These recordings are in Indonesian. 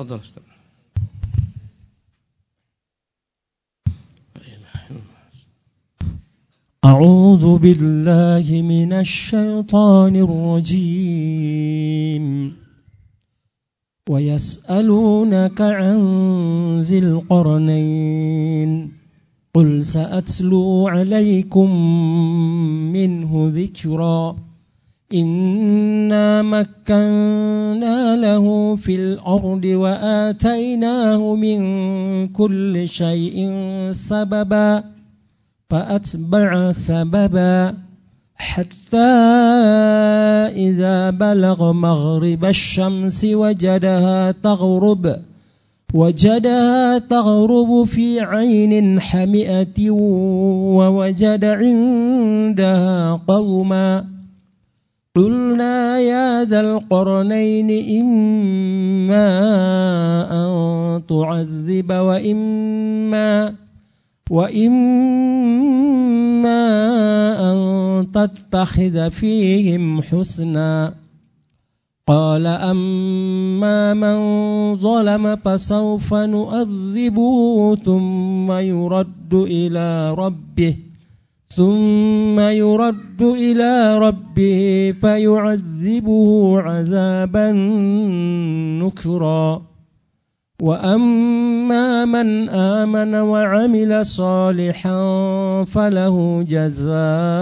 تفضل أستاذ. أعوذ بالله من الشيطان الرجيم. ويسألونك عن ذي القرنين قل سأتلو عليكم منه ذكرا إنا مكنا له في الأرض وآتيناه من كل شيء سببا فأتبع سببا حتى إذا بلغ مغرب الشمس وجدها تغرب في عين حمئة ووجد عندها قوما قلنا يا ذا القرنين إما أن تعذب وإما أن تتخذ فيهم حسنا قال أما من ظلم فسوف نؤذبه ثم يرد إلى ربه فيعذبه عذابا نكرا وأما من آمن وعمل صالحا فله جزاء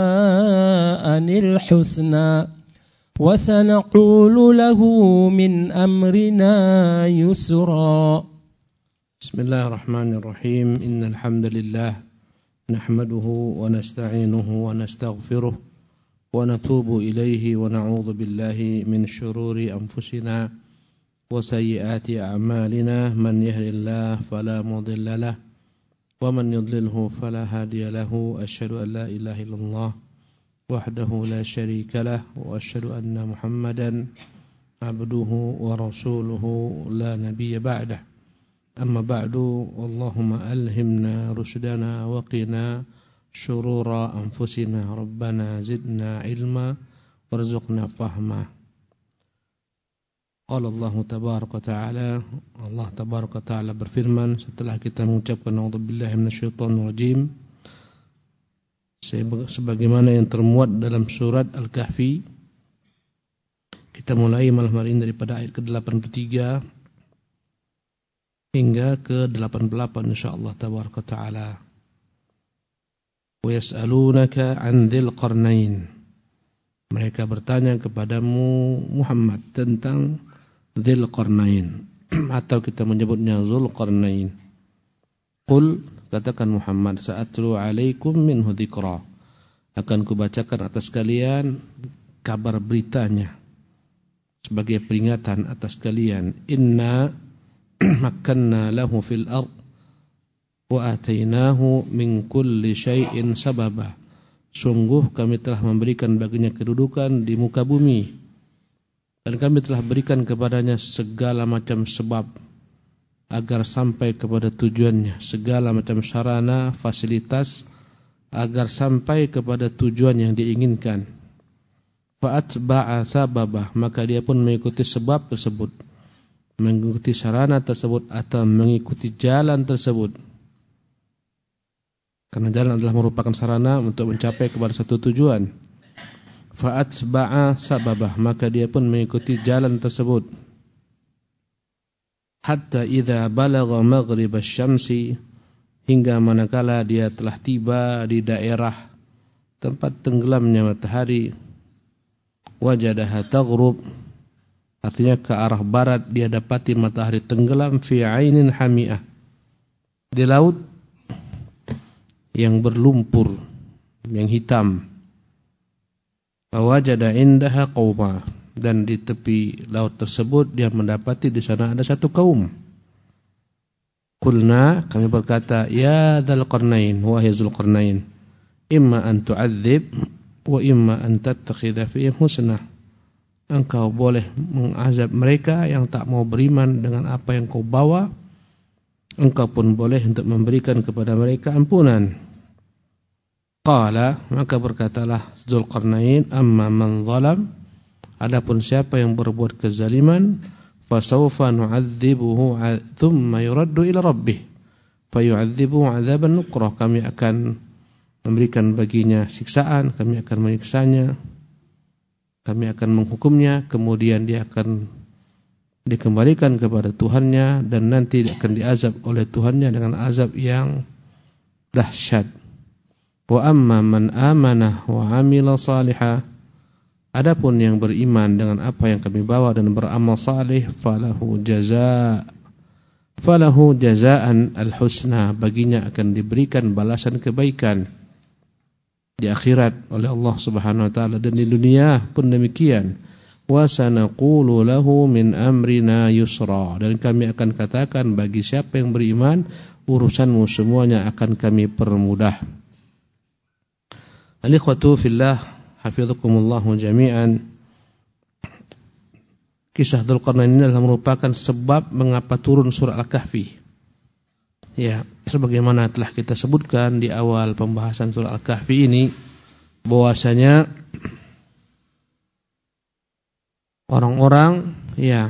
الحسنى وسنقول له من أمرنا يسرا. بسم الله الرحمن الرحيم. إن الحمد لله نحمده ونستعينه ونستغفره ونتوب إليه ونعوذ بالله من شرور أنفسنا وسيئات أعمالنا من يهد الله فلا مضل له ومن يضلله فلا هادي له أشهد أن لا إله إلا الله وحده لا شريك له وأشهد أن محمدا عبده ورسوله لا نبي بعده. أما بعد اللهم ألهمنا رشدنا وقنا شرور أنفسنا ربنا زدنا علما وارزقنا فهما. Qala Allah tabaraka ta'ala, Allah tabaraka ta'ala berfirman setelah kita mengucapkan a'udzubillahi minasyaitonir rajim sebagaimana yang termuat dalam surat Al-Kahfi. Kita mulai malam hari ini daripada ayat ke-83 hingga ke-88 insyaallah tabaraka ta'ala. Wa yas'alunaka 'an dzil qarnain. Mereka bertanya kepadamu Muhammad tentang Dzil Qarnain atau kita menyebutnya Zulqarnain. Qul, katakan Muhammad, sa'atlu alaikum minhu dzikra. Akan kubacakan atas kalian kabar beritanya sebagai peringatan atas kalian. Inna makkanna lahu fil ard wa atainahu min kulli syai'in sababa. Sungguh kami telah memberikan baginya kedudukan di muka bumi dan kami telah berikan kepadanya segala macam sebab agar sampai kepada tujuannya, segala macam sarana, fasilitas agar sampai kepada tujuan yang diinginkan. Fa'atba'a sababah, maka dia pun mengikuti sebab tersebut, mengikuti sarana tersebut atau mengikuti jalan tersebut. Karena jalan adalah merupakan sarana untuk mencapai kepada satu tujuan. Fa'atba'a sababah, maka dia pun mengikuti jalan tersebut. Hatta idza balagha maghrib asy-syamsi, hingga manakala dia telah tiba di daerah tempat tenggelamnya matahari. Wajadaha taghrub, artinya ke arah barat dia dapati matahari tenggelam fi 'ainin hami'ah, di laut yang berlumpur, yang hitam. Wajada indaha qauma, dan di tepi laut tersebut dia mendapati di sana ada satu kaum. Qulna, kami berkata, ya dzal qarnain, wahai Zulqarnain, imma an tu'adzib wa imma an tattakhidha fihim husna. Engkau boleh mengazab mereka yang tak mau beriman dengan apa yang kau bawa, engkau pun boleh untuk memberikan kepada mereka ampunan. Qala, maka berkatalah Zulqarnain, amma man zalam, adapun siapa yang berbuat kezaliman, fasawfa nu'adzibuhu thumma yuraddu ila rabbih fayu'adzibuhu 'adzaban nukrah. Kami akan memberikan baginya siksaan, kami akan menyiksanya, kami akan menghukumnya, kemudian dia akan dikembalikan kepada Tuhannya dan nanti akan diazab oleh Tuhannya dengan azab yang dahsyat. Wa amma man amana wa 'amila salihah, adapun yang beriman dengan apa yang kami bawa dan beramal salih, falahu jazaan al-husna, baginya akan diberikan balasan kebaikan di akhirat oleh Allah Subhanahu wa taala, dan di dunia pun demikian. Wa sanaqulu lahu min amrina yusra, dan kami akan katakan bagi siapa yang beriman, urusanmu semuanya akan kami permudah. Al-ikhwatu fillah, hafizakumullah jami'an. Kisah Dzulqarnain ini adalah merupakan sebab mengapa turun surah Al-Kahfi. Ya, sebagaimana telah kita sebutkan di awal pembahasan surah Al-Kahfi ini, bahwasanya orang-orang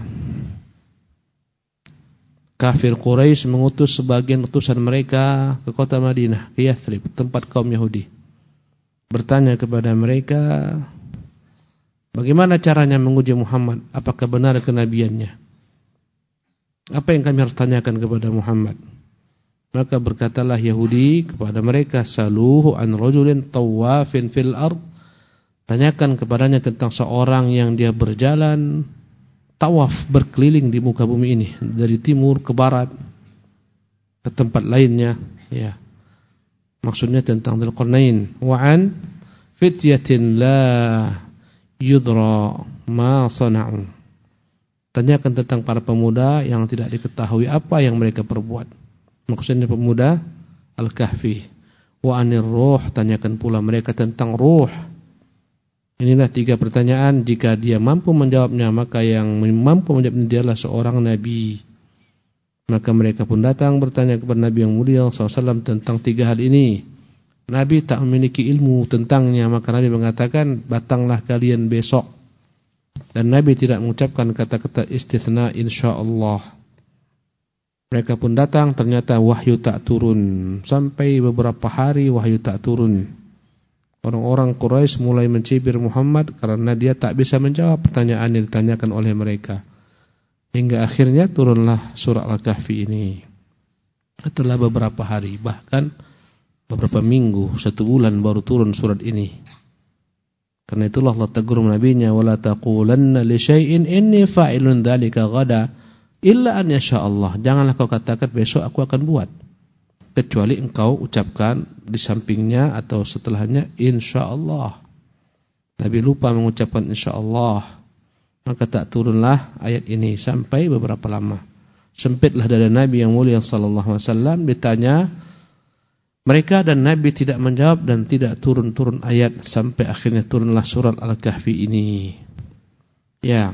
kafir Quraisy mengutus sebagian utusan mereka ke kota Madinah, ke Yathrib, tempat kaum Yahudi. Bertanya kepada mereka, bagaimana caranya menguji Muhammad? Apakah benar kenabiannya? Apa yang kami harus tanyakan kepada Muhammad? Maka berkatalah Yahudi kepada mereka, saluhu an rajulin tawafin fil ard. Tanyakan kepadanya tentang seorang yang dia berjalan tawaf, berkeliling di muka bumi ini, dari timur ke barat ke tempat lainnya, ya. Maksudnya tentang Dzulqarnain. Wa an fityatin la yudra ma sana'u. Tanyakan tentang para pemuda yang tidak diketahui apa yang mereka perbuat. Maksudnya pemuda Al-Kahfi. Wa anir ruh, tanyakan pula mereka tentang ruh. Inilah 3 pertanyaan, jika dia mampu menjawabnya, maka yang mampu menjawabnya dia adalah seorang nabi. Maka mereka pun datang bertanya kepada Nabi yang mulia SAW tentang 3 hal ini. Nabi tak memiliki ilmu tentangnya, maka Nabi mengatakan, datanglah kalian besok. Dan Nabi tidak mengucapkan kata-kata istitsna, insyaallah. Mereka pun datang, ternyata wahyu tak turun. Sampai beberapa hari wahyu tak turun. Orang-orang Quraisy mulai mencibir Muhammad karena dia tak bisa menjawab pertanyaan yang ditanyakan oleh mereka. Hingga akhirnya turunlah surah Al-Kahfi ini. Setelah beberapa hari, bahkan beberapa minggu, 1 bulan baru turun surat ini. Karena itulah Allah tegur nabinya, wala taqulanna li syai'in inni fa'ilun dzalika ghada illa an yasha Allah. Janganlah kau katakan besok aku akan buat, kecuali engkau ucapkan di sampingnya atau setelahnya insyaallah. Nabi lupa mengucapkan insyaallah. Maka tak turunlah ayat ini sampai beberapa lama. Sempitlah dada Nabi yang mulia sallallahu alaihi wasallam, ditanya mereka dan Nabi tidak menjawab dan tidak turun-turun ayat sampai akhirnya turunlah surat Al-Kahfi ini. Ya.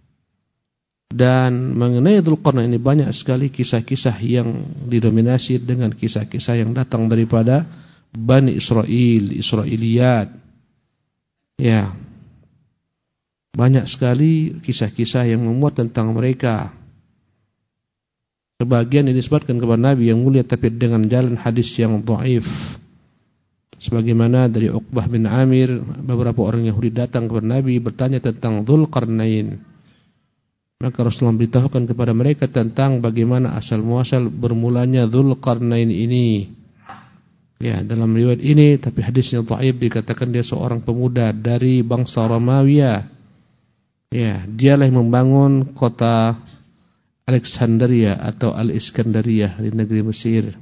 Dan mengenai Dzulqarnain ini banyak sekali kisah-kisah yang didominasi dengan kisah-kisah yang datang daripada Bani Israel, Israiliyat. Ya. Banyak sekali kisah-kisah yang memuat tentang mereka. Sebagian disebutkan kepada Nabi yang mulia tapi dengan jalan hadis yang dhaif. Sebagaimana dari Uqbah bin Amir, beberapa orang Yahudi datang kepada Nabi bertanya tentang Dzulqarnain. Maka Rasulullah beritahukan kepada mereka tentang bagaimana asal muasal bermulanya Dzulqarnain ini. Ya, dalam riwayat ini tapi hadisnya dhaif, dikatakan dia seorang pemuda dari bangsa Romawi. Ya, dialah yang membangun kota Alexandria atau Al-Iskandariyah di negeri Mesir.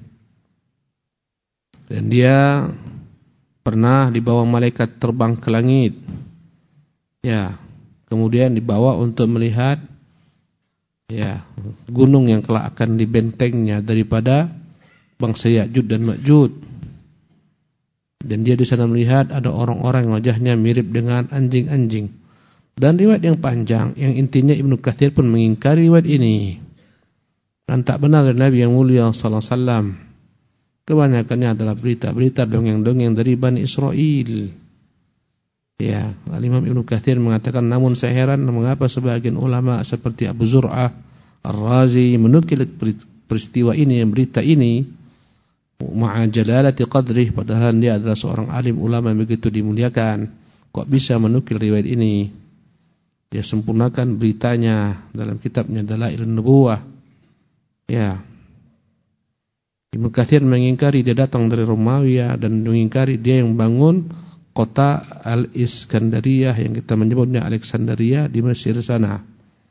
Dan dia pernah dibawa malaikat terbang ke langit. Ya, kemudian dibawa untuk melihat gunung yang kelak akan dibentengnya daripada bangsa Ya'juj dan Ma'juj. Dan dia di sana melihat ada orang-orang yang wajahnya mirip dengan anjing-anjing. Dan riwayat yang panjang yang intinya Ibnu Katsir pun mengingkari riwayat ini. Dan tak benar dari Nabi yang mulia sallallahu alaihi wasallam. Kebanyakannya adalah berita-berita dongeng-dongeng dari Bani Israel. Ya, Imam Ibnu Katsir mengatakan, namun saya heran mengapa sebagian ulama seperti Abu Zur'ah Ar-Razi menukil peristiwa ini, berita ini, ma'a jalalati qadrih, padahal dia adalah seorang alim ulama yang begitu dimuliakan. Kok bisa menukil riwayat ini? Dia sempurnakan beritanya dalam kitabnya Dalailun Nubuwah. Ya. Ibnu Katsir mengingkari dia datang dari Romawi dan mengingkari dia yang bangun kota Al-Iskandariyah yang kita menyebutnya Alexandria di Mesir sana.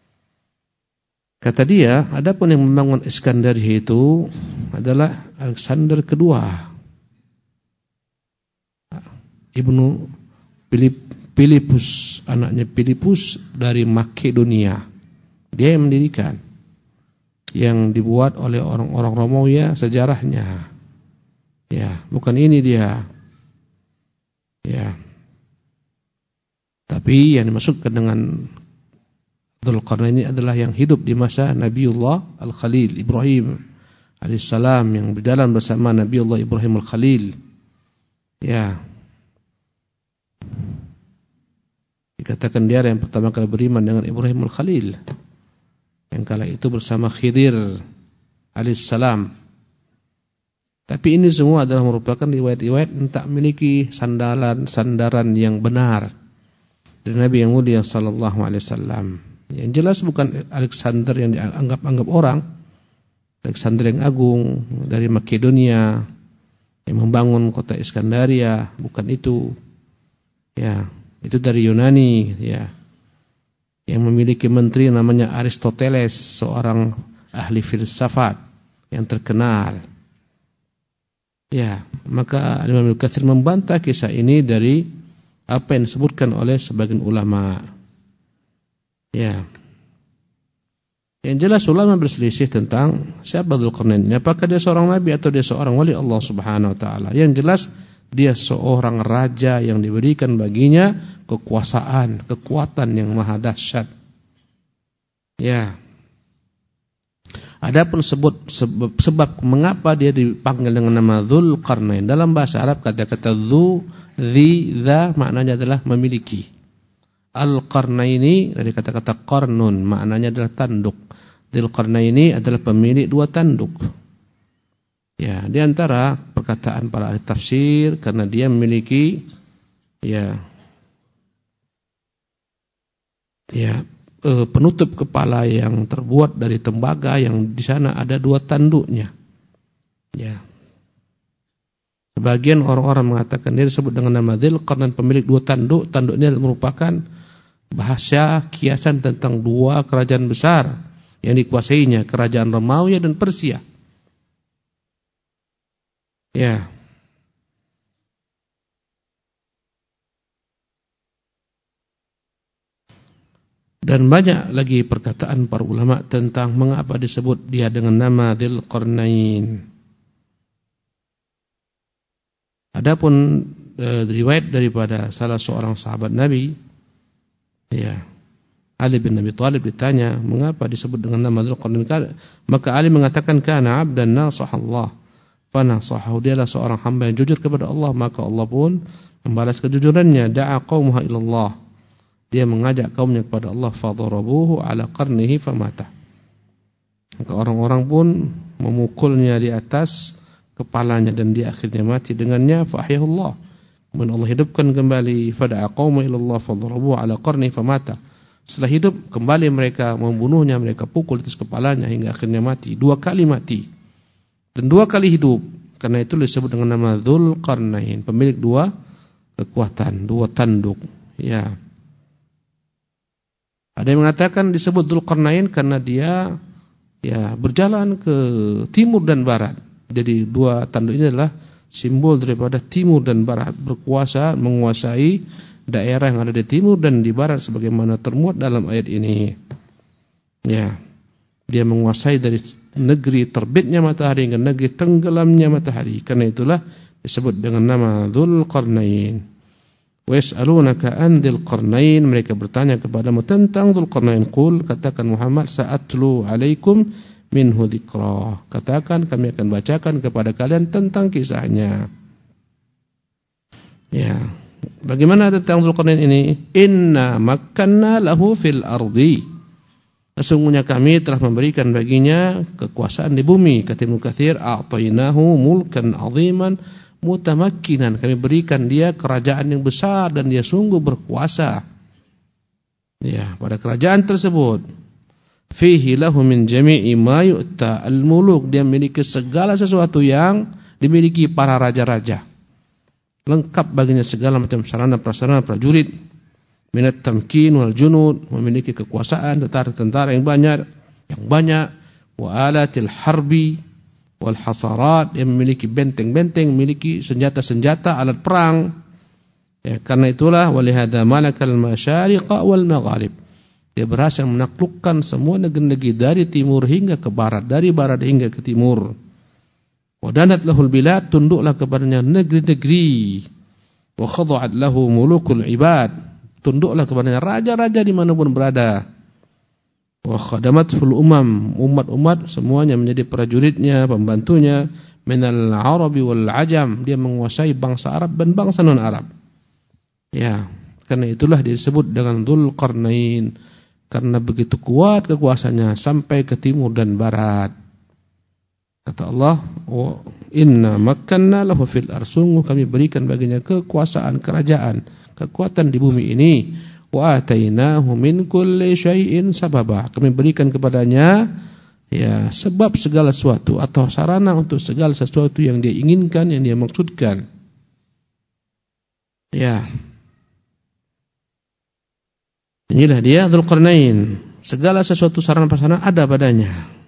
Kata dia, adapun yang membangun Iskandaria itu adalah Alexander kedua, Ibnu Filipus, anaknya Filipus dari Makedonia. Dia yang mendirikan, yang dibuat oleh orang-orang Romawi sejarahnya. Ya, bukan ini dia. Ya. Tapi yang dimaksudkan dengan Dzulqarnain ini adalah yang hidup di masa Nabiullah Al-Khalil Ibrahim alaihissalam, yang berjalan bersama Nabiullah Ibrahim Al-Khalil. Ya. Dikatakan dia yang pertama kali beriman dengan Ibrahim Al-Khalil, yang kala itu bersama Khidir alaihissalam. Tapi ini semua adalah merupakan riwayat-riwayat yang tak memiliki sandaran yang benar dari Nabi yang mulia sallallahu alaihi wasallam. Yang jelas bukan Alexander yang dianggap orang, Alexander yang agung dari Makedonia yang membangun kota Iskandaria, bukan itu. Ya, itu dari Yunani, ya. Yang memiliki menteri namanya Aristoteles, seorang ahli filsafat yang terkenal. Ya, maka Imam Ibnu Katsir membantah kisah ini dari apa yang disebutkan oleh sebagian ulama. Ya. Yang jelas ulama berselisih tentang siapa Dzulqarnain ini, apakah dia seorang nabi atau dia seorang wali Allah Subhanahu wa taala. Yang jelas dia seorang raja yang diberikan baginya kekuasaan, kekuatan yang maha dahsyat. Ya. Adapun sebab mengapa dia dipanggil dengan nama Dzulqarnain, dalam bahasa Arab kata-kata dza maknanya adalah memiliki. Al-Qarnaini dari kata-kata qarnun, maknanya adalah tanduk. Dzulqarnaini adalah pemilik dua tanduk. Ya, di antara perkataan para ahli tafsir, karena dia memiliki penutup kepala yang terbuat dari tembaga, yang di sana ada dua tanduknya. Ya. Sebagian orang-orang mengatakan dia disebut dengan nama Dzulqarnain, pemilik dua tanduk. Tanduk ini merupakan bahasa kiasan tentang dua kerajaan besar yang dikuasainya, kerajaan Romawi dan Persia. Ya. Dan banyak lagi perkataan para ulama tentang mengapa disebut dia dengan nama Dzulqarnain. Adapun riwayat daripada salah seorang sahabat Nabi, ya, Ali bin Abi Thalib, ditanya mengapa disebut dengan nama Dzulqarnain, maka Ali mengatakan kana 'abdan nasahallah fa nasahahu, dialah seorang hamba yang jujur kepada Allah, maka Allah pun membalas kejujurannya. Da'a qaumuha ila Allah, dia mengajak kaumnya kepada Allah. Fadharabuhu ala qarnihi famata, maka orang-orang pun memukulnya di atas kepalanya dan dia akhirnya mati dengannya. Fa ahyahullah, kemudian Allah hidupkan kembali. Fada'a qaumu ila Allah fadharabuhu ala qarnihi famata, setelah hidup kembali mereka membunuhnya, mereka pukul di atas kepalanya hingga akhirnya mati. Dua kali mati dan dua kali hidup. Karena itu disebut dengan nama Dzulqarnain, pemilik dua kekuatan, dua tanduk. Ya. Ada yang mengatakan disebut Dzulqarnain karena dia berjalan ke timur dan barat. Jadi dua tanduk ini adalah simbol daripada timur dan barat, berkuasa menguasai daerah yang ada di timur dan di barat sebagaimana termuat dalam ayat ini. Ya. Dia menguasai dari negeri terbitnya matahari hingga negeri tenggelamnya matahari. Karena itulah disebut dengan nama Dzulqarnain. Wa yas'alunaka 'an Dzulqarnain, mereka bertanya kepadamu tentang Dzulqarnain. Qul, katakan Muhammad, sa'atlu 'alaikum minhu dzikra, katakan kami akan bacakan kepada kalian tentang kisahnya. Ya, Bagaimana tentang Dzulqarnain ini? Inna makkanna lahu fil ardi. Sesungguhnya kami telah memberikan baginya kekuasaan di bumi. Kata Ibnu Katsir, a'tainahu mulkan 'aziman mutamakkinan. Kami berikan dia kerajaan yang besar dan dia sungguh berkuasa. Ya, pada kerajaan tersebut fihi lahu min jami'i ma yu'ta al-muluk. Dia memiliki segala sesuatu yang dimiliki para raja-raja. Lengkap baginya segala macam sarana prasarana prajurit. Minat tamkin wal junud, memiliki kekuasaan tentara yang banyak, wa alatil harbi wal hasarat, yang memiliki benteng-benteng, memiliki senjata-senjata, alat perang. Ya, karena itulah walihada malakal masyariqa wal magharib. Dia berhasil menaklukkan semua negeri-negeri dari timur hingga ke barat, dari barat hingga ke timur. Wadanat lahul bilad, tunduklah kepadanya negeri-negeri. Wa khada'at lahu mulukul ibad, tunduklah kepadanya raja-raja dimanapun berada. Wa khadamatul umam, umat-umat semuanya menjadi prajuritnya, pembantunya. Minal arabi wal ajam, dia menguasai bangsa Arab dan bangsa non-Arab. Ya, karena itulah disebut dengan Dzulqarnain, karena begitu kuat kekuasaannya sampai ke timur dan barat. Kata Allah, wa inna makkanna lahu fil arsunghu, kami berikan baginya kekuasaan kerajaan, kekuatan di bumi ini. Wa atainahu min kulli syai'in sababa, kami berikan kepadanya ya sebab segala sesuatu atau sarana untuk segala sesuatu yang dia inginkan, yang dia maksudkan. Ya. Inilah dia Dzulqarnain, segala sesuatu sarana prasarana ada padanya.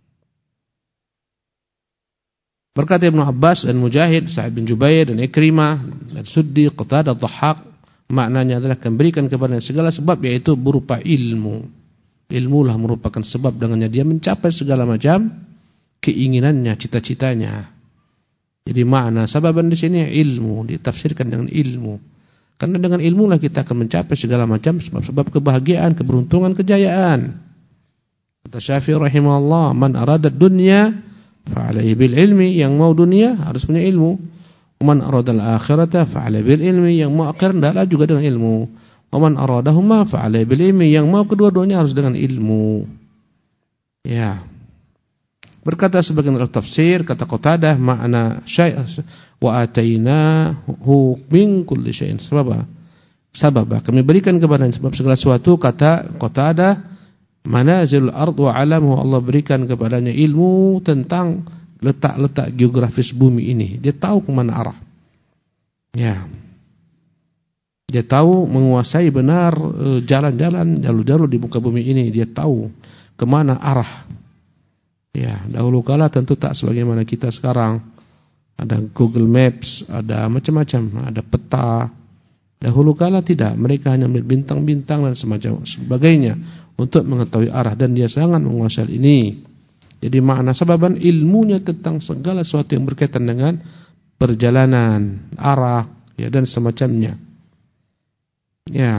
Berkata Ibnu Abbas dan Mujahid, Sa'id bin Jubair dan Ikrimah dan Suddi, Qatadah, Dhahhak, maknanya adalah memberikan kepada segala sebab, yaitu berupa ilmu. Ilmulah merupakan sebab dengannya dia mencapai segala macam keinginannya, cita-citanya. Jadi makna sababan di sini ilmu, ditafsirkan dengan ilmu. Karena dengan ilmulah kita akan mencapai segala macam sebab-sebab kebahagiaan, keberuntungan, kejayaan. Kata Syafi'i rahimahullah, man arada dunya fa'alaihi bil ilmi, yang mau dunia harus punya ilmu. Man aradal akhirata fa'alaihi bil ilmi, yang mau akhirat adalah juga dengan ilmu. Man aradahuma fa'alaihi bil ilmi, yang mau kedua-duanya harus dengan ilmu. Ya. Berkata sebagian tafsir, kata Qatadah, makna syai' wa atainahu min kulli syai'in sababa, kami berikan kepadanya sebab segala sesuatu. Kata Qatadah, manazil ard wa alamu, Allah berikan kepadanya ilmu tentang letak-letak geografis bumi ini. Dia tahu ke mana arah. Ya. Dia tahu menguasai benar jalan-jalan, jalur-jalur di muka bumi ini. Dia tahu ke mana arah. Ya, dahulu kala tentu tak sebagaimana kita sekarang. Ada Google Maps, ada macam-macam, ada peta. Dahulu kala tidak, mereka hanya melihat bintang-bintang dan semacam sebagainya untuk mengetahui arah, dan dia sangat menguasai ini. Jadi makna sababan ilmunya tentang segala sesuatu yang berkaitan dengan perjalanan, arah, ya, dan semacamnya. Ya.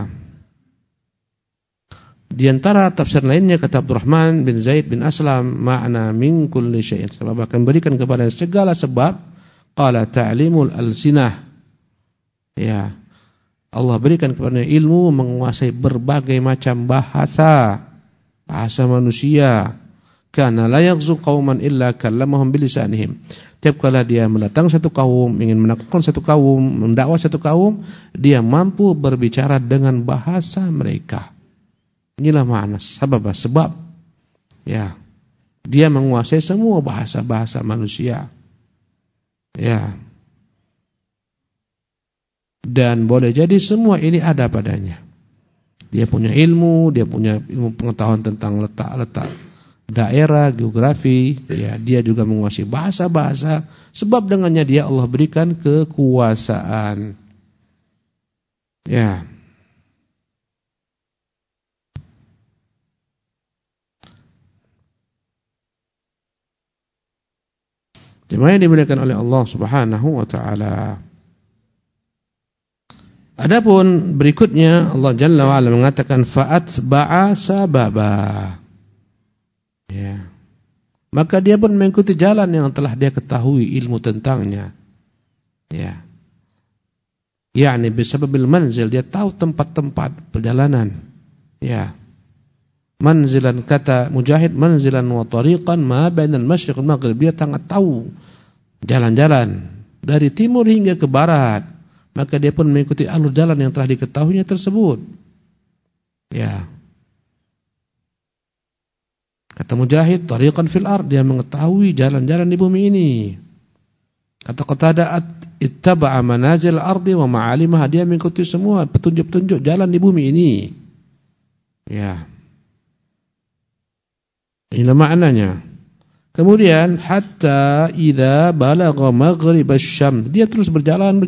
Di antara tafsir lainnya kata Abdurrahman bin Zaid bin Aslam, makna min kulli syai'in, sebab akan berikan kepada segala sebab. Qala ta'limul alsinah. Ya. Allah berikan kepada ilmu menguasai berbagai macam bahasa manusia. Kana la yaghzu qauman illa kallamahum bilisanihim. Tiap kala dia mendatang satu kaum, ingin menaklukkan satu kaum, mendakwah satu kaum, dia mampu berbicara dengan bahasa mereka. Inilah makna sebab. Ya. Dia menguasai semua bahasa manusia. Ya. Dan boleh jadi semua ini ada padanya. Dia punya ilmu pengetahuan tentang letak-letak daerah, geografi, ya, dia juga menguasai bahasa-bahasa, sebab dengannya dia Allah berikan kekuasaan. Ya. Jemaah yang dimuliakan oleh Allah Subhanahu wa taala. Adapun berikutnya Allah Jalla wa Ala mengatakan fa'atba'a sababa. Ya. Maka dia pun mengikuti jalan yang telah dia ketahui ilmu tentangnya. Ya. yakni bisababil manzil, dia tahu tempat-tempat perjalanan. Ya. Manzilan, kata Mujahid, manzilan wa tariqan ma bainal masyriq wal maghrib, dia sangat tahu jalan-jalan dari timur hingga ke barat, maka dia pun mengikuti alur jalan yang telah diketahuinya tersebut. Ya. Kata Mujahid, tariqan fil ard, dia mengetahui jalan-jalan di bumi ini. Kata Qatadah, ittaba'a manazil ardi wa ma'alimaha, dia mengikuti semua petunjuk-petunjuk jalan di bumi ini. Ya. Inilah maknanya. Kemudian hatta idza balagha maghrib asy-syams, dia terus berjalan.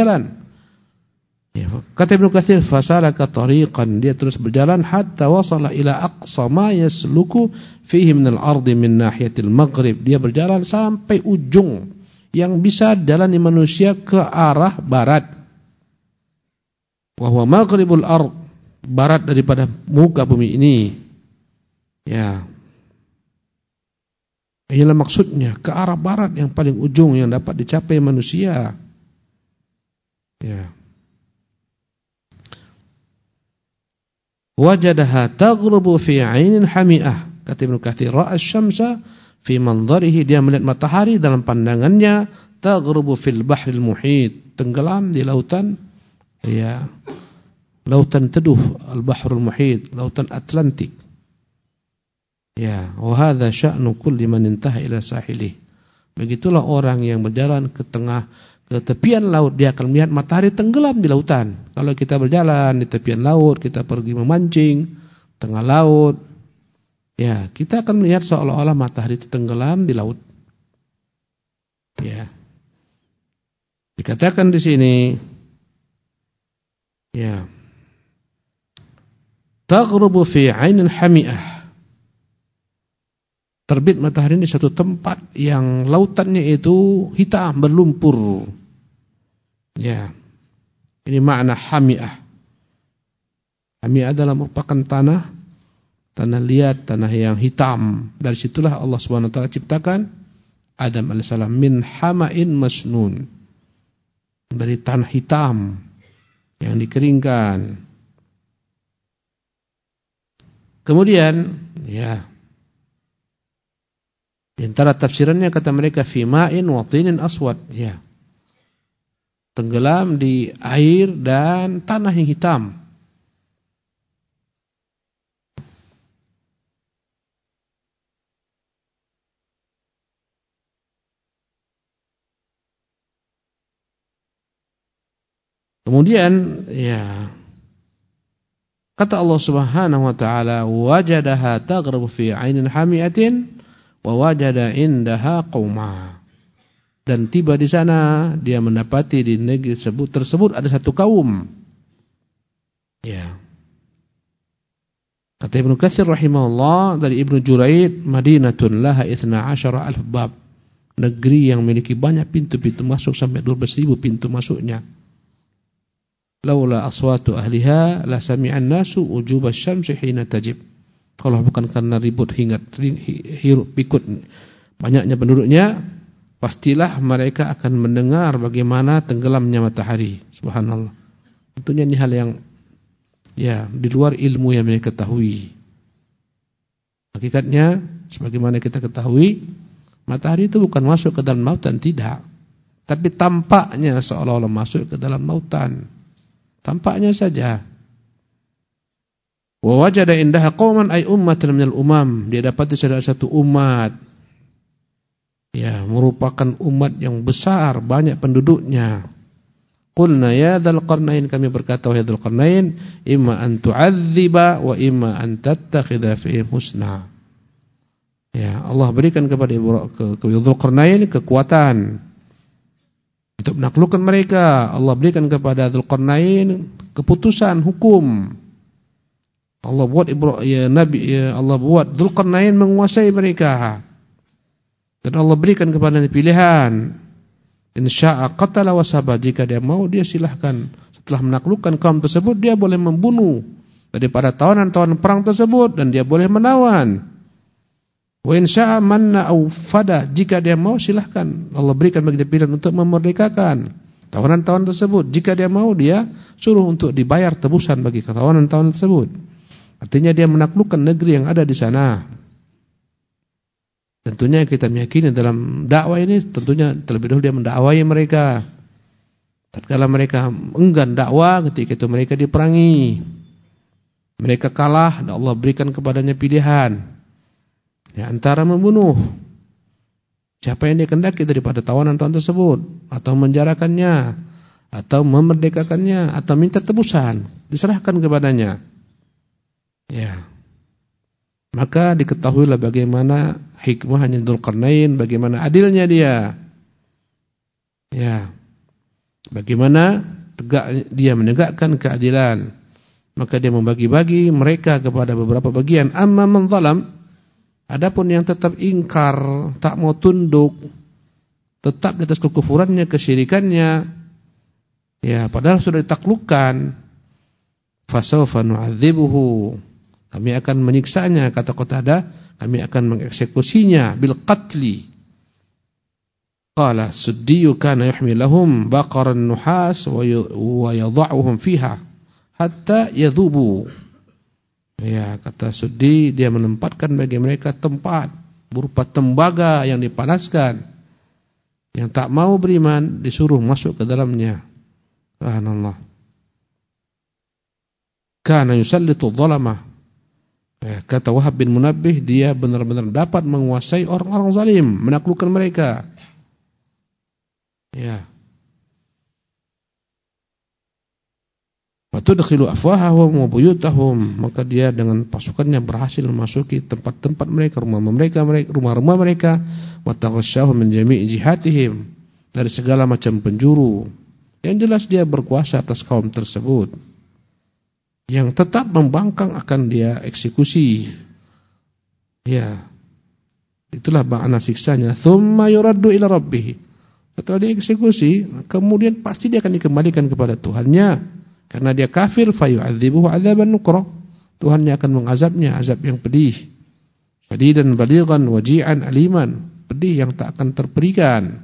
Ya, kata Ibnu Katsir, fasalaka tariqan, dia terus berjalan hatta wasala ila aqsa ma yasluku fihi min al-ardi min nahiyatil maghrib, dia berjalan sampai ujung yang bisa jalani manusia ke arah barat. Wa huwa maghribul ard, barat daripada muka bumi ini. Ya. Inilah maksudnya, ke arah barat yang paling ujung yang dapat dicapai manusia. Ya. Wajadaha taghrubu fi 'ainin hami'ah. Kata Ibnu Katsir, ra'a asy-syamsa fi manzarihi, dia melihat matahari dalam pandangannya, taghrubu fil bahril muhit, tenggelam di lautan, ya, lautan teduh, al-bahrul muhit, lautan Atlantik. Ya, wa hadza sya'nu kulli man intaha ila sahilih. Begitulah orang yang berjalan ke tepian laut, dia akan melihat matahari tenggelam di lautan. Kalau kita berjalan di tepian laut, kita pergi memancing tengah laut, ya, kita akan melihat seolah-olah matahari itu tenggelam di laut. Ya. Dikatakan di sini, ya, taghrubu fi 'ainin hami'ah. Terbit matahari di satu tempat yang lautannya itu hitam, berlumpur. Ya. Ini makna hami'ah. Hami'ah adalah merupakan tanah liat, tanah yang hitam. Dari situlah Allah Subhanahu wa taala ciptakan Adam alaihissalam min hama'in masnun. Dari tanah hitam yang dikeringkan. Kemudian, ya, di antara tafsirannya kata mereka fi ma'in wa tinin aswad, ya. Tenggelam di air dan tanah yang hitam. Kemudian, ya, kata Allah Subhanahu wa taala, wajadaha taghrubu fi 'ainin hami'atin wa wajada indaha qauma. Dan tiba di sana, dia mendapati di negeri tersebut ada satu kaum. Ya. Kata Ibnu Katsir rahimahullah, dari Ibnu Juraid, Madinatun laha 12,000 bab. Negeri yang memiliki banyak pintu-pintu masuk, sampai 12.000 pintu masuknya. Laula aswatu ahliha la sami'an nasu ujub asy-syamsi hina tajib. Kalau bukan karena ribut hiruk pikut banyaknya penduduknya, pastilah mereka akan mendengar bagaimana tenggelamnya matahari. Subhanallah. Tentunya ini hal yang, ya, di luar ilmu yang mereka ketahui. Hakikatnya, sebagaimana kita ketahui, matahari itu bukan masuk ke dalam lautan, tidak. Tapi tampaknya seolah-olah masuk ke dalam lautan. Tampaknya saja. Wa wajada indaha qauman ay ummatan minal umam, dia dapati salah satu umat, ya, merupakan umat yang besar, banyak penduduknya. Qulna ya dzal qarnain, kami berkata wahai dzul qarnain, imma an tu'adziba wa imma an tattakhidha fihim husna. Ya, Allah berikan kepada dzul qarnain kekuatan untuk menaklukkan mereka. Allah berikan kepada dzul qarnain keputusan hukum. Allah buat Allah buat Dzulqarnain menguasai mereka. Dan Allah berikan kepadanya pilihan. Insya'a qatala wa saba, jika dia mau dia silahkan. Setelah menaklukkan kaum tersebut, dia boleh membunuh daripada tawanan-tawanan perang tersebut, dan dia boleh menawan. Wa insya'a manna au fada, jika dia mau silahkan. Allah berikan bagi dia pilihan untuk memerdekakan. tawanan-tawanan tersebut. Jika dia mau, dia suruh untuk dibayar tebusan bagi tawanan-tawanan tersebut. Artinya dia menaklukkan negeri yang ada di sana. Tentunya kita meyakini dalam dakwah ini, tentunya terlebih dahulu dia mendakwai mereka. Tatkala mereka enggan dakwah, ketika itu mereka diperangi. Mereka kalah, dan Allah berikan kepadanya pilihan. Ya, antara membunuh siapa yang dia kehendaki daripada tawanan-tawanan tersebut, atau menjarakannya, atau memerdekakannya, atau minta tebusan, diserahkan kepadanya. Ya. Maka diketahuilah bagaimana hikmahnya Dzulqarnain, bagaimana adilnya dia. Ya. Bagaimana tegak dia menegakkan keadilan. Maka dia membagi-bagi mereka kepada beberapa bagian. Amma man zalam, adapun yang tetap ingkar, tak mau tunduk, tetap di atas kekufurannya, kesyirikannya, ya padahal sudah ditaklukkan, fasawfa nu'adzibuhu, kami akan menyiksanya, kata Qatadah, kami akan mengeksekusinya bil qatli. Qala Suddiyu kana yuhmilahum baqaran nuhas wa yadha'uhum fiha hatta yadhubu. Ya, kata Suddi, dia menempatkan bagi mereka tempat berupa tembaga yang dipanaskan. Yang tak mau beriman disuruh masuk ke dalamnya. Subhanallah. Kana yusallitu dhalamah. Ya, kata Wahab bin Munabbih, dia benar-benar dapat menguasai orang-orang zalim, menaklukkan mereka. Ya. Watudkhilu afwahahum wa buyutahum, maka dia dengan pasukannya berhasil memasuki tempat-tempat mereka, rumah-rumah mereka, wa taghashahum min jami'i jihatihim, dari segala macam penjuru. Yang jelas dia berkuasa atas kaum tersebut. Yang tetap membangkang akan dia eksekusi. Ya. Itulah makna siksanya. Tsumma yuraddu ila rabbih. Setelah dia eksekusi, kemudian pasti dia akan dikembalikan kepada Tuhannya. Karena dia kafir, fayu'adzibuhu 'adzaban nukra. Tuhannya akan mengazabnya azab yang pedih. Shadidan balighan waji'an aliman. Pedih yang tak akan terperikan.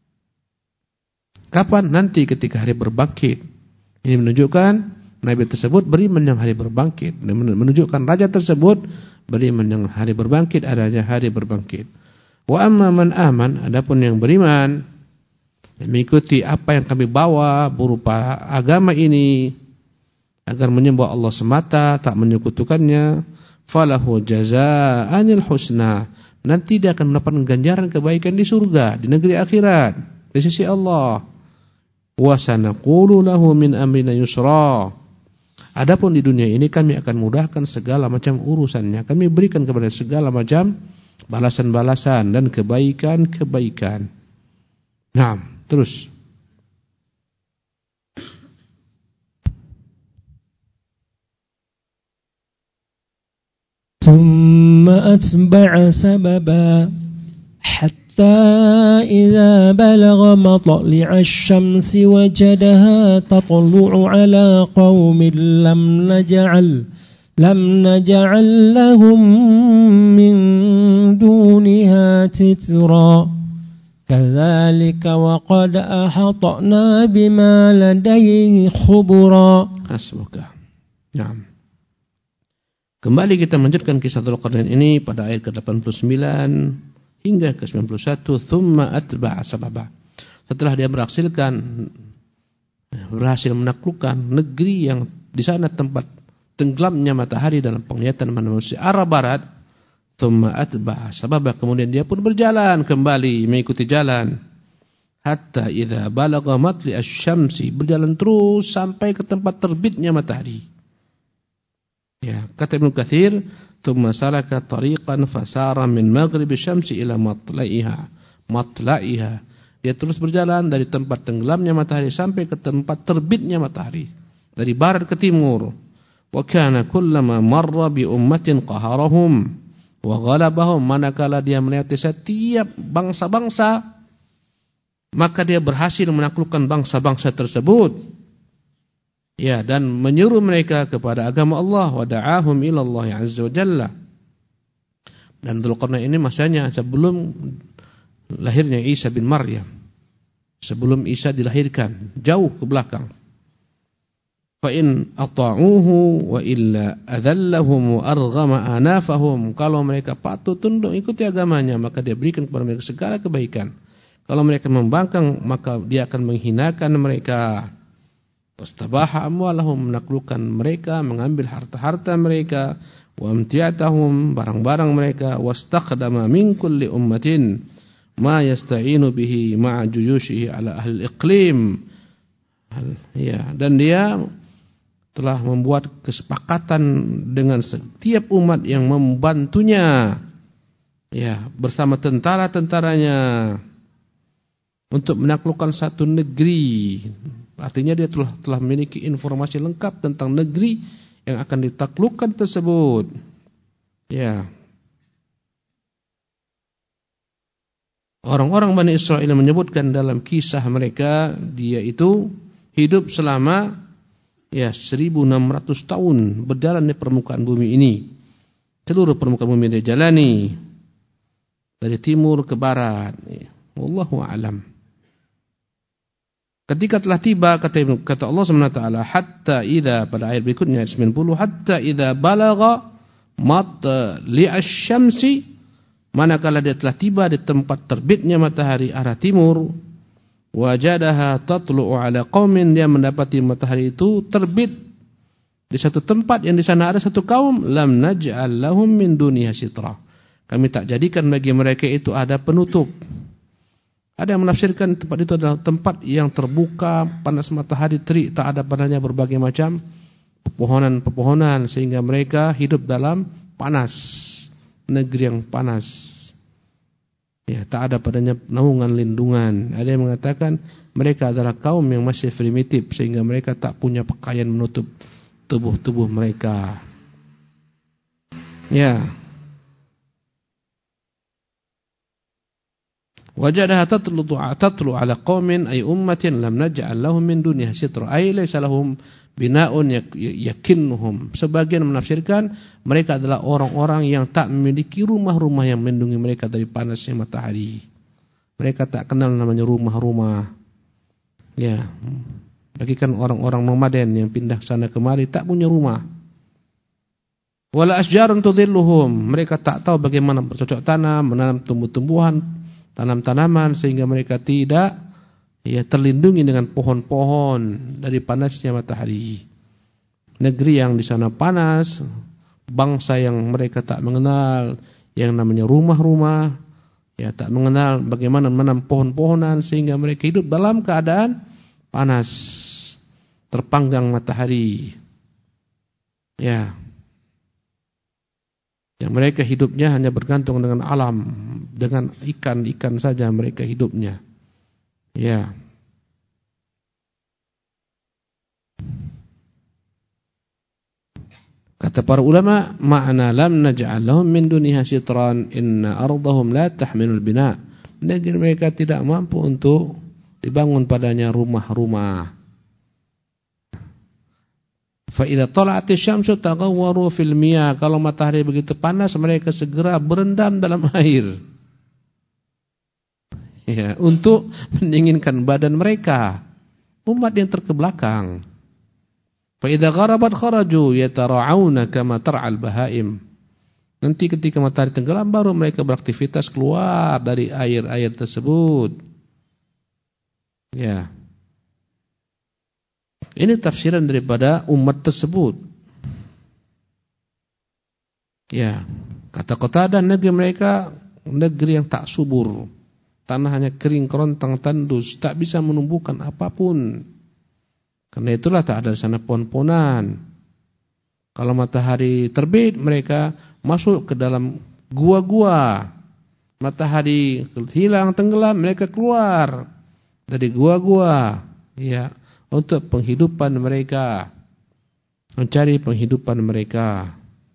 Kapan? Nanti ketika hari berbangkit. Ini menunjukkan Nabi tersebut beriman yang hari berbangkit. Menunjukkan raja tersebut beriman yang hari berbangkit, adanya hari berbangkit. Wa amma man aman, adapun yang beriman, mengikuti apa yang kami bawa berupa agama ini, agar menyembah Allah semata, tak menyekutukannya, falahu jazaa'anil husna. Nanti dia akan mendapatkan ganjaran kebaikan di surga, di negeri akhirat, di sisi Allah. Wa sanaqulu lahu min amrina yusra. Adapun di dunia ini kami akan mudahkan segala macam urusannya. Kami berikan kepada segala macam balasan-balasan dan kebaikan-kebaikan. Nah, terus. Thumma atba'a sababa hatta idza balagha matla'a asy-syamsi wajadaha tatlu'u 'ala qaumin lam naj'al lahum min duniha titra kadzalika wa qad ahatna bima ladayhi khubra. Hasbuka. Naam. Kembali kita melanjutkan kisah Dzulqarnain ini pada ayat ke-89 hingga ke-91. Tsumma atba'a sababa. Setelah dia berhasil menaklukkan negeri yang di sana tempat tenggelamnya matahari dalam penglihatan manusia arah barat. Tsumma atba'a sababa, kemudian dia pun berjalan kembali mengikuti jalan. Hatta idza balagha matli asy-syamsi, berjalan terus sampai ke tempat terbitnya matahari. Ya, kata Ibnu Katsir, tsumma salaka tariqan fasara min maghribi syamsi ila matla'iha. Dia terus berjalan dari tempat tenggelamnya matahari sampai ke tempat terbitnya matahari, dari barat ke timur. Wa kana kullama marra bi ummatin qaharahum wa ghalabahum, manakala dia melewati setiap bangsa-bangsa, maka dia berhasil menaklukkan bangsa-bangsa tersebut. Ya, dan menyuruh mereka kepada agama Allah, wa da'ahum ila Allah azza wa jalla. Dan Dzulqarnain ini masanya sebelum lahirnya Isa bin Maryam. sebelum Isa dilahirkan, jauh ke belakang. Fa in ata'uhu wa illa adallahum wa arghama anafahum. Kalau mereka patuh tunduk ikuti agamanya, maka dia berikan kepada mereka segala kebaikan. Kalau mereka membangkang, maka dia akan menghinakan mereka. Wastabaha amwalahum, menaklukkan mereka, mengambil harta-harta mereka, wa amti'atahum, barang-barang mereka, wastaqdama min kulli ummatin ma yasta'inu bihi ma'a juyushihi ala ahli iqlim. Ya, dan dia telah membuat kesepakatan dengan setiap umat yang membantunya, ya, bersama tentara-tentaranya untuk menaklukkan satu negeri. Artinya dia telah memiliki informasi lengkap tentang negeri yang akan ditaklukkan tersebut. Ya. Orang-orang Bani Israel menyebutkan dalam kisah mereka, dia itu hidup selama 1600 tahun berjalan di permukaan bumi ini. Seluruh permukaan bumi dia jalani dari timur ke barat. Wallahu a'lam. Ketika telah tiba, kata Allah SWT, hatta idza, pada ayat berikutnya ayat 90, hatta idza balagha matli'asy syamsi, manakala dia telah tiba di tempat terbitnya matahari arah timur, wajadaha tatlu'u ala qaumin, dia mendapati matahari itu terbit di satu tempat yang di sana ada satu kaum, lam naj'al lahum min duniha sitra, kami tak jadikan bagi mereka itu ada penutup. Ada yang menafsirkan tempat itu adalah tempat yang terbuka, panas matahari terik, tak ada padanya berbagai macam pepohonan-pepohonan, sehingga mereka hidup dalam panas, negeri yang panas. Ya, tak ada padanya naungan lindungan. Ada yang mengatakan mereka adalah kaum yang masih primitif, sehingga mereka tak punya pakaian menutup tubuh-tubuh mereka. Ya. Wajadaha tatlu ala qaumin ay ummatin lam naj'al lahum min duniha sitra ay laysa lahum bina'un yakinnuhum. Sebagian menafsirkan mereka adalah orang-orang yang tak memiliki rumah-rumah yang melindungi mereka dari panasnya matahari. Mereka tak kenal namanya rumah-rumah. Ya, bagikan orang-orang nomaden yang pindah sana kemari tak punya rumah. Wala asjarun tudhilluhum, mereka tak tahu bagaimana bercocok tanam, menanam tumbuh-tumbuhan, tanam-tanaman, sehingga mereka tidak terlindungi dengan pohon-pohon dari panasnya matahari. Negeri yang di sana panas, bangsa yang mereka tak mengenal yang namanya rumah-rumah, tak mengenal bagaimana menanam pohon-pohonan, sehingga mereka hidup dalam keadaan panas, terpanggang matahari. Ya. Yang mereka hidupnya hanya bergantung dengan alam, dengan ikan-ikan saja mereka hidupnya. Ya. Kata para ulama, makna lam naj'al lahum min duniha sitran inna ardahum la tahmilul bina. Negeri mereka tidak mampu untuk dibangun padanya rumah-rumah. Fa idza tala'atis syamsu taghawwaru fil miyah. Kalau matahari begitu panas, mereka segera berendam dalam air. Ya, untuk mendinginkan badan mereka. Umat yang terkebelakang. Fa idza gharabat kharaju yatara'una kama tar'al bahaim. Nanti ketika matahari tenggelam baru mereka beraktivitas keluar dari air-air tersebut. Ya. Ini tafsiran daripada umat tersebut. Ya, kata Qatadah, negeri mereka negeri yang tak subur. Tanahnya kering, kerontang, tandus, tak bisa menumbuhkan apapun. Karena itulah tak ada di sana pohon-pohonan. Kalau matahari terbit, mereka masuk ke dalam gua-gua. Matahari hilang, tenggelam, mereka keluar dari gua-gua. Ya. Untuk penghidupan mereka, mencari penghidupan mereka.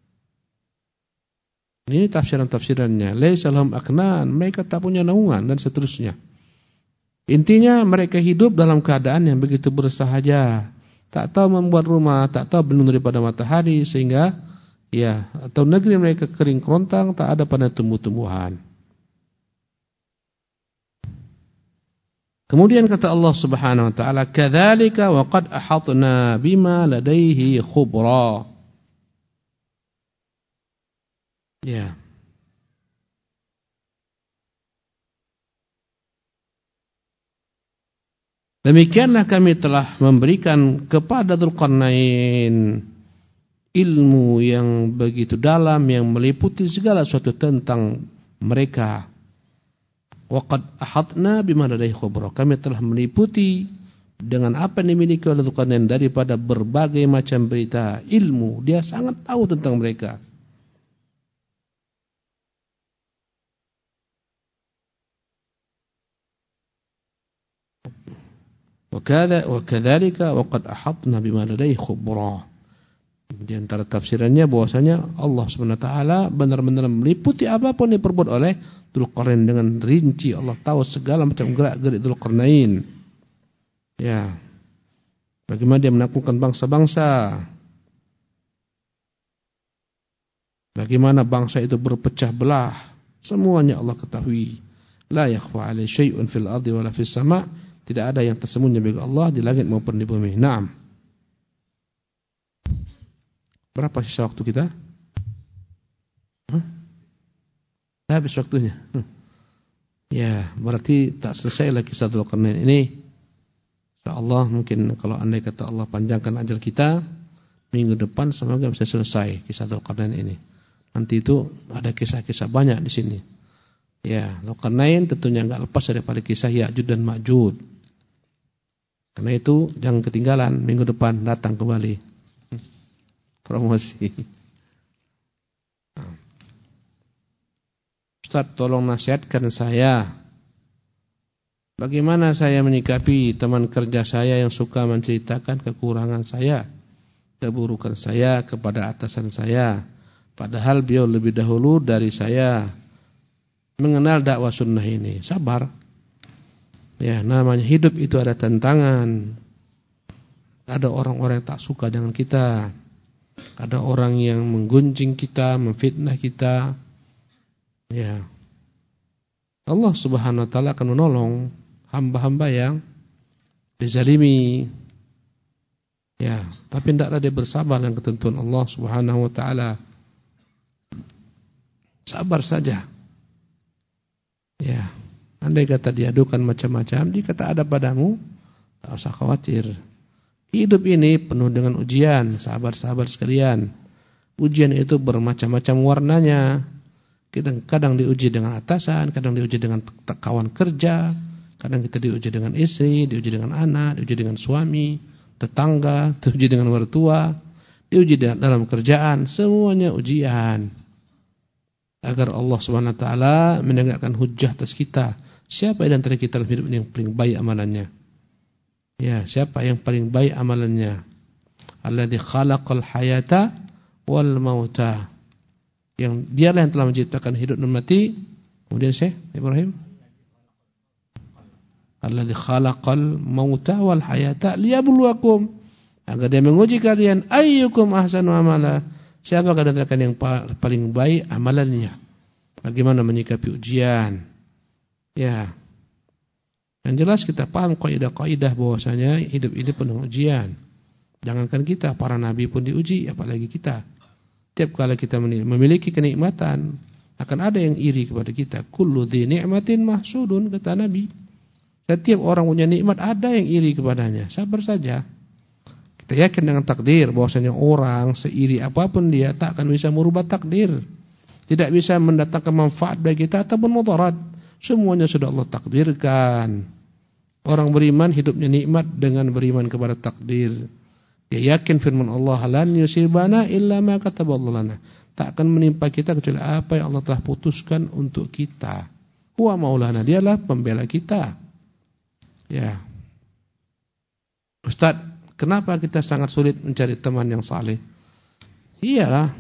Ini tafsiran-tafsirannya. Laisa lahum aknan, mereka tak punya naungan dan seterusnya. Intinya mereka hidup dalam keadaan yang begitu bersahaja, tak tahu membuat rumah, tak tahu berlindung daripada matahari, sehingga atau negeri mereka kering kerontang, tak ada pada tumbuh-tumbuhan. Kemudian kata Allah Subhanahu wa taala, "Kadzalika wa qad ahatna bima ladaihi khubra." Ya. Demikianlah kami telah memberikan kepada Dzulqarnain ilmu yang begitu dalam yang meliputi segala sesuatu tentang mereka. Wa qad ahatna bima ladaihi khubra. Kami telah meliputi dengan apa yang dimiliki oleh Dzulqarnain daripada berbagai macam berita, ilmu. Dia sangat tahu tentang mereka. Wakadzalika waqad ahatna bima ladaihi khubra. Di antara tafsirannya bahwasanya Allah Subhanahu wa taala benar-benar meliputi apapun yang diperbuat oleh Dzulqarnain dengan rinci. Allah tahu segala macam gerak-gerik Dzulqarnain. Ya. Bagaimana dia menaklukkan bangsa-bangsa. Bagaimana bangsa itu berpecah belah. Semuanya Allah ketahui. La yakhfa 'alaihi syai'un fil ardi wala fis sama'. Tidak ada yang tersembunyi bagi Allah di langit maupun di bumi. Naam. Berapa sisa waktu kita? Habis waktunya. Ya, berarti tak selesai lagi kisah Dzulqarnain ini. Insyaallah mungkin kalau andai kata Allah panjangkan ajal kita, minggu depan semoga bisa selesai kisah Dzulqarnain ini. Nanti itu ada kisah-kisah banyak di sini. Ya, Dzulqarnain tentunya enggak lepas daripada kisah Ya'juj dan Ma'juj. Karena itu jangan ketinggalan, minggu depan datang kembali. Promosi. Ustaz, tolong nasihatkan saya. Bagaimana saya menyikapi teman kerja saya yang suka menceritakan kekurangan saya, keburukan saya kepada atasan saya, padahal beliau lebih dahulu dari saya mengenal dakwah sunnah ini. Sabar. Ya, namanya hidup itu ada tantangan. Ada orang-orang yang tak suka dengan kita. Ada orang yang menggunjing kita, memfitnah kita. Ya. Allah Subhanahu wa taala akan menolong hamba-hamba yang dizalimi. Ya, tapi hendaklah dia bersabar dengan ketentuan Allah Subhanahu wa taala. Sabar saja. Ya. Andai kata diadukan macam-macam, dikata ada padamu, tak usah khawatir. Hidup ini penuh dengan ujian, sahabat-sahabat sekalian. Ujian itu bermacam-macam warnanya. Kadang diuji dengan atasan, kadang diuji dengan kawan kerja, kadang kita diuji dengan istri, diuji dengan anak, diuji dengan suami, tetangga, diuji dengan mertua, diuji dalam kerjaan, semuanya ujian. Agar Allah Subhanahu wa taala menegakkan hujjah atas kita. Siapa di antara kita dalam hidup ini yang paling baik amalannya? Ya, siapa yang paling baik amalannya? Alladzi khalaqal hayata wal mauta. Yang dialah yang telah menciptakan hidup dan mati. Kemudian Syekh Ibrahim, alladzi khalaqal mauta wal hayata liyabluwakum. Agar dia menguji kalian, ayyukum ahsanu amala. Siapakah di antara kalian yang paling baik amalannya? Bagaimana menyikapi ujian? Ya. Yang jelas kita paham kaidah-kaidah bahwasanya hidup ini penuh ujian. Jangankan kita, para nabi pun diuji, apalagi kita. Tiap kali kita memiliki kenikmatan, akan ada yang iri kepada kita. Kullu dzi ni'matin mahsudun, kata Nabi. Setiap orang punya nikmat ada yang iri kepadanya. Sabar saja. Kita yakin dengan takdir bahwasanya orang seiri apapun dia tak akan bisa merubah takdir. Tidak bisa mendatangkan manfaat bagi kita ataupun mudarat. Semuanya sudah Allah takdirkan. Orang beriman hidupnya nikmat dengan beriman kepada takdir. Dia yakin firman Allah, lan yusibana illa ma kataballahu lana. Tak akan menimpa kita kecuali apa yang Allah telah putuskan untuk kita. Huwa maulana, dialah pembela kita. Ya. Ustaz, kenapa kita sangat sulit mencari teman yang saleh? Iyalah.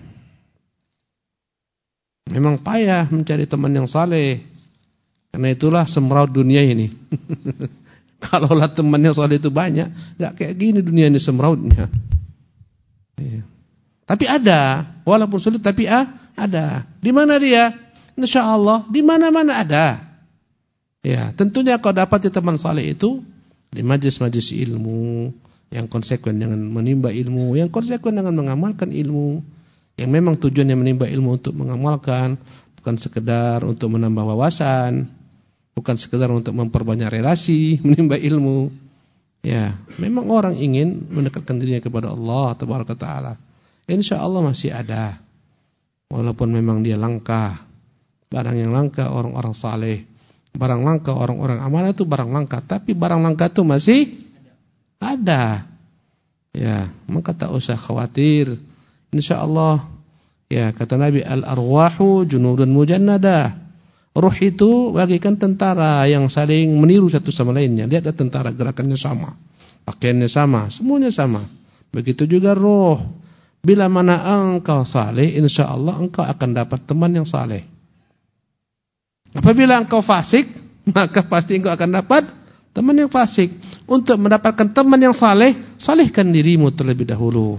Memang payah mencari teman yang saleh. Karena itulah semraut dunia ini. Kalaulah temannya saleh itu banyak, enggak kayak gini dunia ini semrautnya. Ya. Tapi ada, walaupun sulit tapi ada. Di mana dia? Insyaallah di mana-mana ada. Ya, tentunya kau dapati teman saleh itu di majlis-majlis ilmu yang konsekuen dengan menimba ilmu, yang konsekuen dengan mengamalkan ilmu, yang memang tujuannya menimba ilmu untuk mengamalkan, bukan sekedar untuk menambah wawasan, bukan sekedar untuk memperbanyak relasi, menimba ilmu. Ya, memang orang ingin mendekatkan dirinya kepada Allah Tabaraka Ta'ala. Insyaallah masih ada. Walaupun memang dia langka. Barang yang langka orang-orang saleh. Barang langka orang-orang amanah itu barang langka, tapi barang langka itu masih ada. Ya, maka tak usah khawatir. Insyaallah, ya kata Nabi, al-arwahu junudun mujannadah. Ruh itu bagikan tentara yang saling meniru satu sama lainnya. Lihat ada tentara, gerakannya sama, pakaiannya sama, semuanya sama. Begitu juga roh. Bila mana engkau saleh, insyaallah engkau akan dapat teman yang saleh. Apabila engkau fasik, maka pasti engkau akan dapat teman yang fasik. Untuk mendapatkan teman yang saleh, salehkan dirimu terlebih dahulu.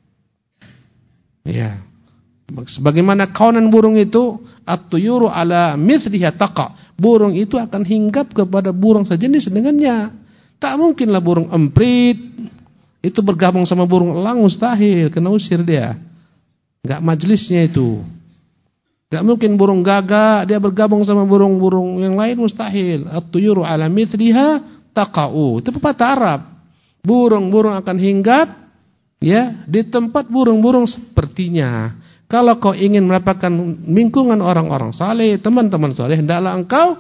Ya. Sebagaimana kawanan burung itu, at-tuyuru ala mithliha taqa. Burung itu akan hinggap kepada burung sejenis dengannya. Tak mungkinlah burung emprit itu bergabung sama burung elang, mustahil, kena usir dia. Enggak majlisnya itu. Enggak mungkin burung gagak dia bergabung sama burung-burung yang lain, mustahil. At-tuyuru ala mithliha taqa'u. Itu pepatah Arab. Burung-burung akan hinggap ya di tempat burung-burung sepertinya. Kalau kau ingin mendapatkan lingkungan orang-orang saleh, teman-teman saleh, hendaklah engkau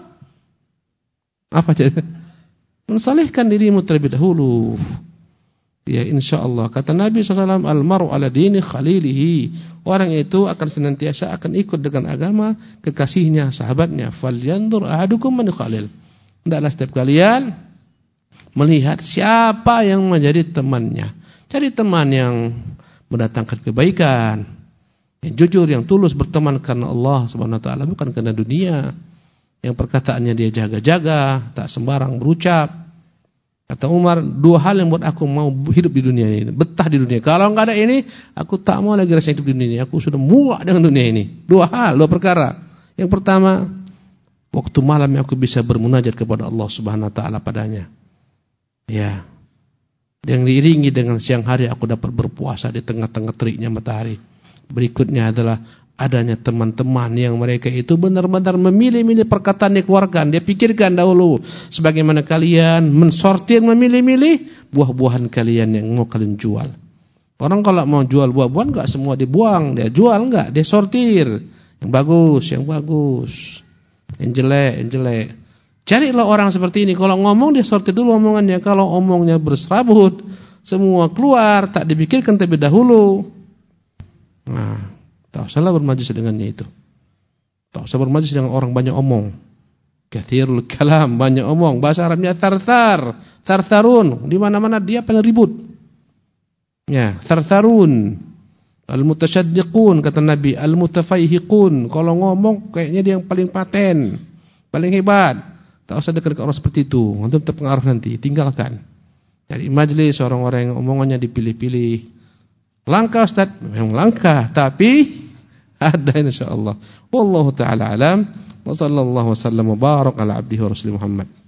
apa jadi? Mensalihkan dirimu terlebih dahulu. Ya, insyaallah kata Nabi SAW, al-mar'u ala dini khalilihi. Orang itu akan senantiasa akan ikut dengan agama kekasihnya, sahabatnya. Falyanzur ahadukum man khalil. Hendaklah setiap kalian melihat siapa yang menjadi temannya. Cari teman yang mendatangkan kebaikan, yang jujur, yang tulus, berteman karena Allah Subhanahu wa taala, bukan karena dunia. Yang perkataannya dia jaga-jaga, tak sembarang berucap. Kata Umar, 2 hal yang buat aku mau hidup di dunia ini, betah di dunia. Kalau enggak ada ini, aku tak mau lagi rasa hidup di dunia ini. Aku sudah muak dengan dunia ini. 2 hal, 2 perkara. Yang pertama, waktu malam yang aku bisa bermunajat kepada Allah Subhanahu wa taala padanya. Ya. Yang diiringi dengan siang hari aku dapat berpuasa di tengah-tengah teriknya matahari. Berikutnya adalah adanya teman-teman yang mereka itu benar-benar memilih-milih perkataan yang dikeluarkan. Dia pikirkan dahulu, sebagaimana kalian mensortir, memilih-milih buah-buahan kalian yang mau kalian jual. Orang kalau mau jual buah-buahan enggak semua dibuang, dia jual enggak, dia sortir. Yang bagus, yang jelek. Carilah orang seperti ini. Kalau ngomong dia sortir dulu omongannya. Kalau omongnya berserabut, semua keluar, tak dipikirkan terlebih dahulu. Nah, tak usahlah bermajlis dengannya itu. Tak usah bermajlis dengan orang banyak omong. Kathirul kalam, banyak omong. Bahasa Arabnya tartarun. Di mana-mana dia pengen ribut. Ya, tartarun. Al-mutasyaddiqun, kata Nabi, al-mutafaihiqun. Kalau ngomong kayaknya dia yang paling paten, paling hebat. Tak usah dekat orang seperti itu. Untuk terpengaruh nanti, tinggalkan. Cari majlis orang-orang yang omongannya dipilih-pilih. Langkah Ustaz, memang langkah, tapi ada insyaallah. Wallahu taala alam. Wa sallallahu wasallam wa barak ala abdihi wa rasulih Muhammad.